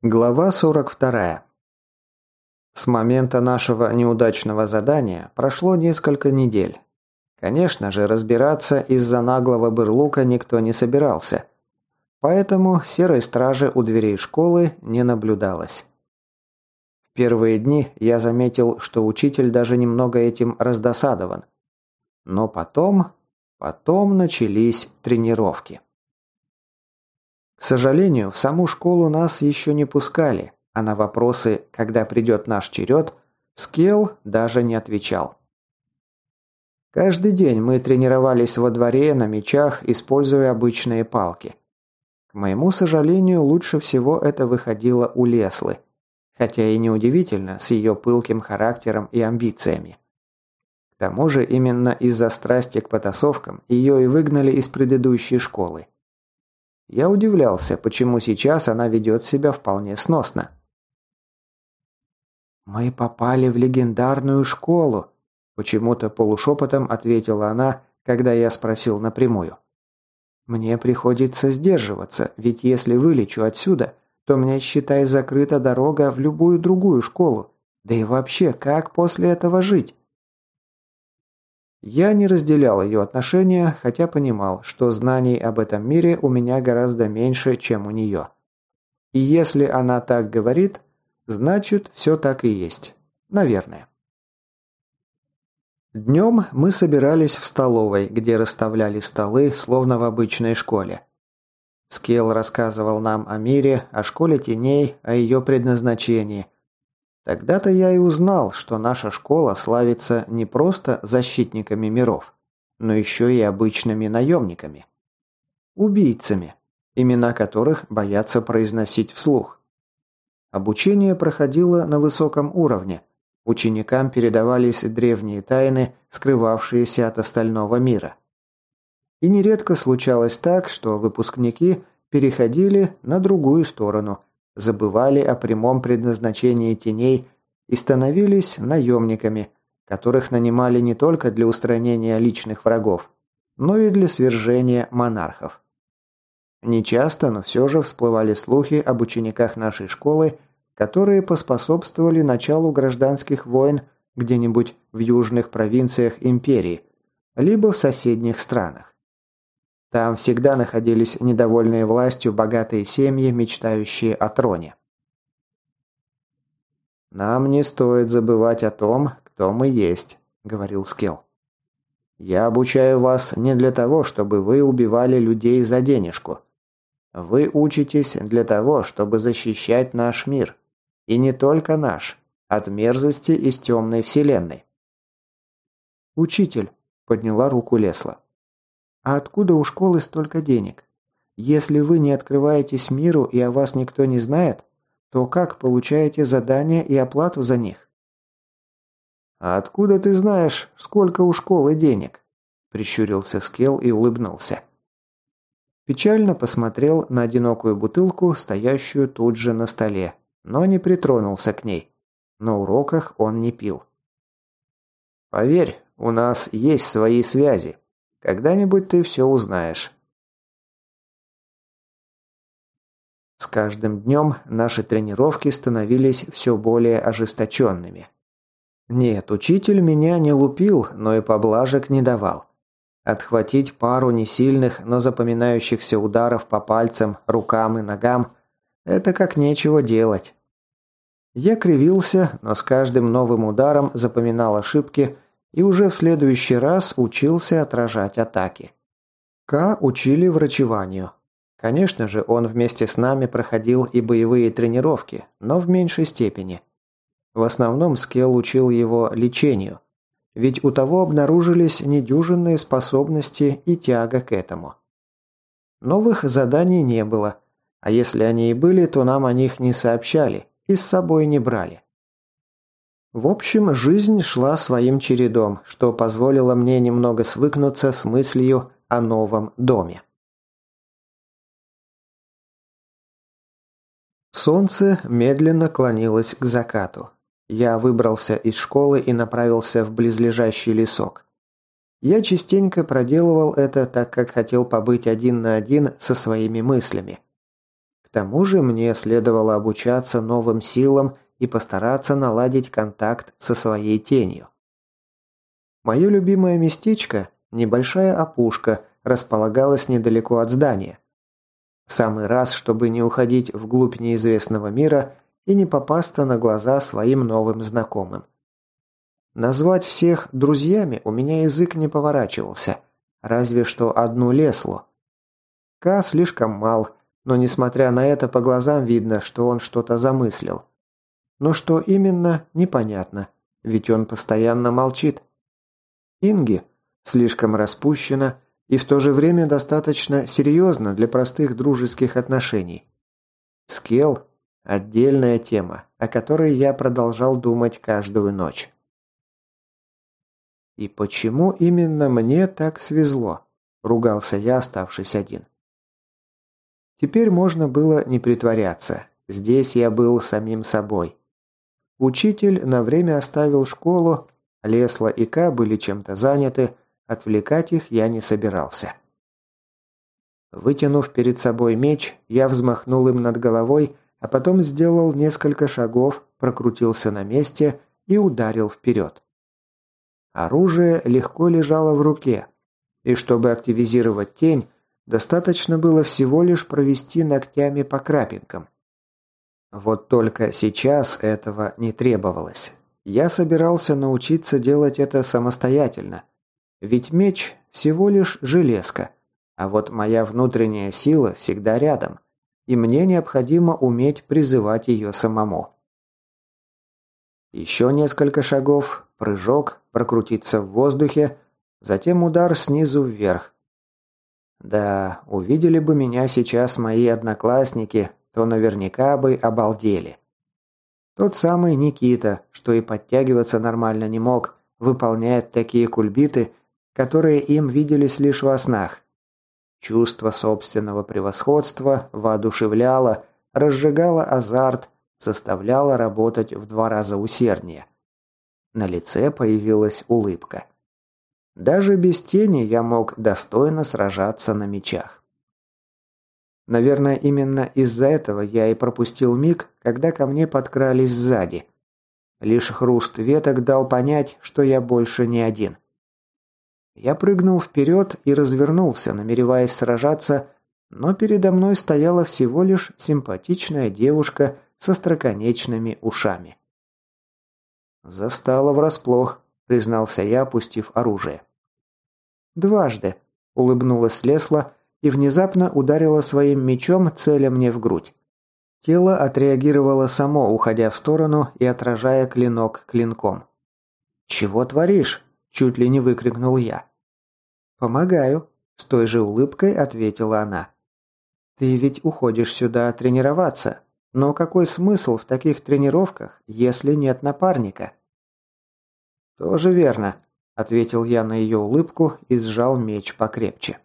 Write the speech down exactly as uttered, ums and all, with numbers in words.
Глава сорок вторая. С момента нашего неудачного задания прошло несколько недель. Конечно же, разбираться из-за наглого бырлука никто не собирался. Поэтому серой стражи у дверей школы не наблюдалось. В первые дни я заметил, что учитель даже немного этим раздосадован. Но потом... потом начались тренировки. К сожалению, в саму школу нас еще не пускали, а на вопросы, когда придет наш черед, Скелл даже не отвечал. Каждый день мы тренировались во дворе на мячах, используя обычные палки. К моему сожалению, лучше всего это выходило у Леслы, хотя и неудивительно с ее пылким характером и амбициями. К тому же именно из-за страсти к потасовкам ее и выгнали из предыдущей школы. Я удивлялся, почему сейчас она ведет себя вполне сносно. «Мы попали в легендарную школу», – почему-то полушепотом ответила она, когда я спросил напрямую. «Мне приходится сдерживаться, ведь если вылечу отсюда, то мне, считай, закрыта дорога в любую другую школу. Да и вообще, как после этого жить?» Я не разделял ее отношения, хотя понимал, что знаний об этом мире у меня гораздо меньше, чем у нее. И если она так говорит, значит, все так и есть. Наверное. Днем мы собирались в столовой, где расставляли столы, словно в обычной школе. Скелл рассказывал нам о мире, о школе теней, о ее предназначении. Тогда-то я и узнал, что наша школа славится не просто защитниками миров, но еще и обычными наемниками. Убийцами, имена которых боятся произносить вслух. Обучение проходило на высоком уровне. Ученикам передавались древние тайны, скрывавшиеся от остального мира. И нередко случалось так, что выпускники переходили на другую сторону – забывали о прямом предназначении теней и становились наемниками, которых нанимали не только для устранения личных врагов, но и для свержения монархов. Нечасто, но все же всплывали слухи об учениках нашей школы, которые поспособствовали началу гражданских войн где-нибудь в южных провинциях империи, либо в соседних странах. Там всегда находились недовольные властью богатые семьи, мечтающие о троне. «Нам не стоит забывать о том, кто мы есть», — говорил Скелл. «Я обучаю вас не для того, чтобы вы убивали людей за денежку. Вы учитесь для того, чтобы защищать наш мир. И не только наш, от мерзости из темной вселенной». «Учитель», — подняла руку Лесла. «А откуда у школы столько денег? Если вы не открываетесь миру и о вас никто не знает, то как получаете задания и оплату за них?» «А откуда ты знаешь, сколько у школы денег?» – прищурился Скелл и улыбнулся. Печально посмотрел на одинокую бутылку, стоящую тут же на столе, но не притронулся к ней. На уроках он не пил. «Поверь, у нас есть свои связи. Когда-нибудь ты все узнаешь». С каждым днем наши тренировки становились все более ожесточенными. Нет, учитель меня не лупил, но и поблажек не давал. Отхватить пару несильных, но запоминающихся ударов по пальцам, рукам и ногам – это как нечего делать. Я кривился, но с каждым новым ударом запоминал ошибки и уже в следующий раз учился отражать атаки. Ка учили врачеванию. Конечно же, он вместе с нами проходил и боевые тренировки, но в меньшей степени. В основном Скелл учил его лечению, ведь у того обнаружились недюжинные способности и тяга к этому. Новых заданий не было, а если они и были, то нам о них не сообщали и с собой не брали. В общем, жизнь шла своим чередом, что позволило мне немного свыкнуться с мыслью о новом доме. Солнце медленно клонилось к закату. Я выбрался из школы и направился в близлежащий лесок. Я частенько проделывал это, так как хотел побыть один на один со своими мыслями. тому же мне следовало обучаться новым силам и постараться наладить контакт со своей тенью. Мое любимое местечко, небольшая опушка, располагалась недалеко от здания. В самый раз, чтобы не уходить вглубь неизвестного мира и не попасться на глаза своим новым знакомым. Назвать всех друзьями у меня язык не поворачивался, разве что одну Леслу. Ка слишком мал, но несмотря на это по глазам видно, что он что-то замыслил. Но что именно, непонятно, ведь он постоянно молчит. Инги слишком распущена и в то же время достаточно серьезно для простых дружеских отношений. Скелл – отдельная тема, о которой я продолжал думать каждую ночь. «И почему именно мне так свезло?» – ругался я, оставшись один. Теперь можно было не притворяться. Здесь я был самим собой. Учитель на время оставил школу, Лесла и Ка были чем-то заняты, отвлекать их я не собирался. Вытянув перед собой меч, я взмахнул им над головой, а потом сделал несколько шагов, прокрутился на месте и ударил вперед. Оружие легко лежало в руке, и чтобы активизировать тень, достаточно было всего лишь провести ногтями по крапинкам. Вот только сейчас этого не требовалось. Я собирался научиться делать это самостоятельно. Ведь меч всего лишь железка, а вот моя внутренняя сила всегда рядом, и мне необходимо уметь призывать ее самому. Еще несколько шагов, прыжок, прокрутиться в воздухе, затем удар снизу вверх. Да, увидели бы меня сейчас мои одноклассники, то наверняка бы обалдели. Тот самый Никита, что и подтягиваться нормально не мог, выполняет такие кульбиты, которые им виделись лишь во снах. Чувство собственного превосходства воодушевляло, разжигало азарт, заставляло работать в два раза усерднее. На лице появилась улыбка. Даже без тени я мог достойно сражаться на мечах. Наверное, именно из-за этого я и пропустил миг, когда ко мне подкрались сзади. Лишь хруст веток дал понять, что я больше не один. Я прыгнул вперед и развернулся, намереваясь сражаться, но передо мной стояла всего лишь симпатичная девушка со остроконечными ушами. «Застала врасплох», — признался я, опустив оружие. «Дважды», — улыбнулась Лесла и внезапно ударила своим мечом, целя мне в грудь. Тело отреагировало само, уходя в сторону и отражая клинок клинком. «Чего творишь?» – чуть ли не выкрикнул я. «Помогаю», – с той же улыбкой ответила она. «Ты ведь уходишь сюда тренироваться, но какой смысл в таких тренировках, если нет напарника?» «Тоже верно», – ответил я на ее улыбку и сжал меч покрепче.